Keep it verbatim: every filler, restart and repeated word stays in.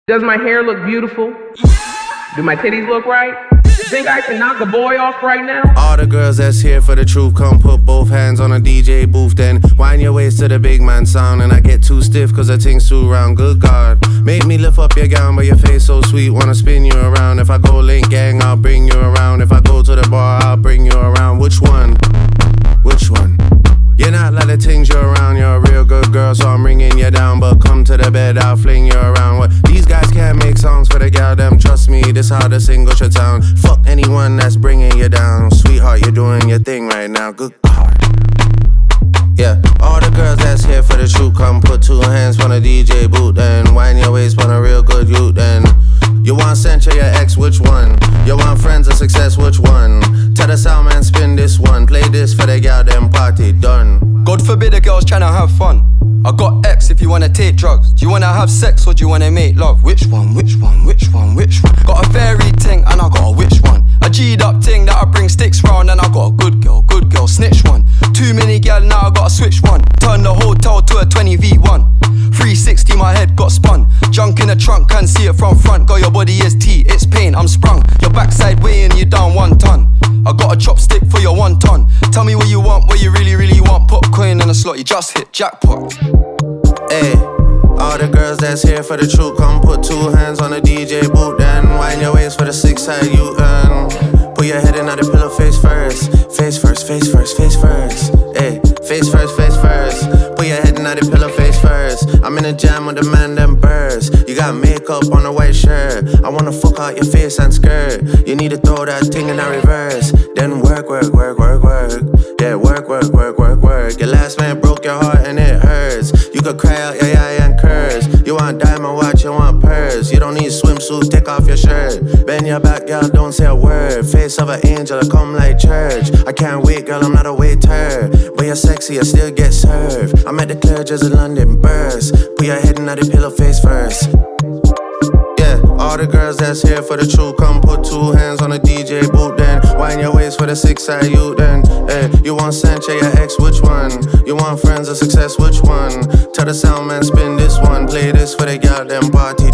Does my hair look beautiful? Do my titties look right? Think I can knock a boy off right now? All the girls that's here for the truth, come put both hands on a D J booth. Then wind your waist to the big man sound. And I get too stiff cause the thing's too round. Good God, make me lift up your gown, but your face so sweet, wanna spin you around. If I go link gang, I'll bring you around. If I go to the bar, I'll bring you around. Which one? Which one? You're not like the things you're around. You're a real good girl, so I'm bringing you down. But come to the bed, I'll fling you around. What? These guys can't make songs for the gal, them. Trust me, this how the single should sound. Fuck anyone that's bringing you down. Sweetheart, you're doing your thing right now. Good God. Yeah, all the girls that's here for the truth, come put two hands on a D J boot. Then wind your waist on a real good youth. Then you want censure your ex, which one? You want friends of success, which one? Tell the sound man, spin this one. Play this for the gal, them party done. God forbid a girl's tryna have fun. I got X if you wanna take drugs. Do you wanna have sex or do you wanna make love? Which one, which one, which one, which one? Got a fairy ting and I got a which one? A G'd up ting that I bring sticks round. And I got a good girl, good girl, snitch one. Too many gal, now I gotta switch one. Turn the hotel to a twenty V one. three sixty, my head got spun. Junk in the trunk, can't see it from front. Got your body is T, it's pain, I'm sprung. Your backside weighing you down one ton. I got a chopstick for your one ton. Tell me what you want, what you really, really want. Put a coin in a slot, you just hit jackpot. Hey, all the girls that's here for the truth, come put two hands on the D J boot. Then wind your waist for the six side you earn. Put your head in the pillow face first. Face first, face first, face first. Hey, face first, face first. Put your head in the pillow face first. I'm in a jam with the man, them birds. You got makeup on a white shirt. I wanna fuck out your face and skirt. You need to throw that thing in a reverse. Then work, work, work, work, work. Yeah, work, work, work, work, work. Your last man broke your heart and it hurts. You could cry out, yeah, yeah, and curse. You want diamond watch, you want purse. You don't need swimsuit, take off your shirt. Bend your back, girl, don't say a word. Face of an angel, I come like church. I can't wait, girl, I'm not a waiter. But you're sexy, I still get served. I'm at the Clerges in London, burst. Put your head in the pillow face first. Yeah, all the girls that's here for the truth, come put two hands on a D J boot. Then wind your waist for the six side you. Then hey, you want censure your ex, which one? You want friends of success, which one? Tell the sound man, spin this one. Play this for the gal, them party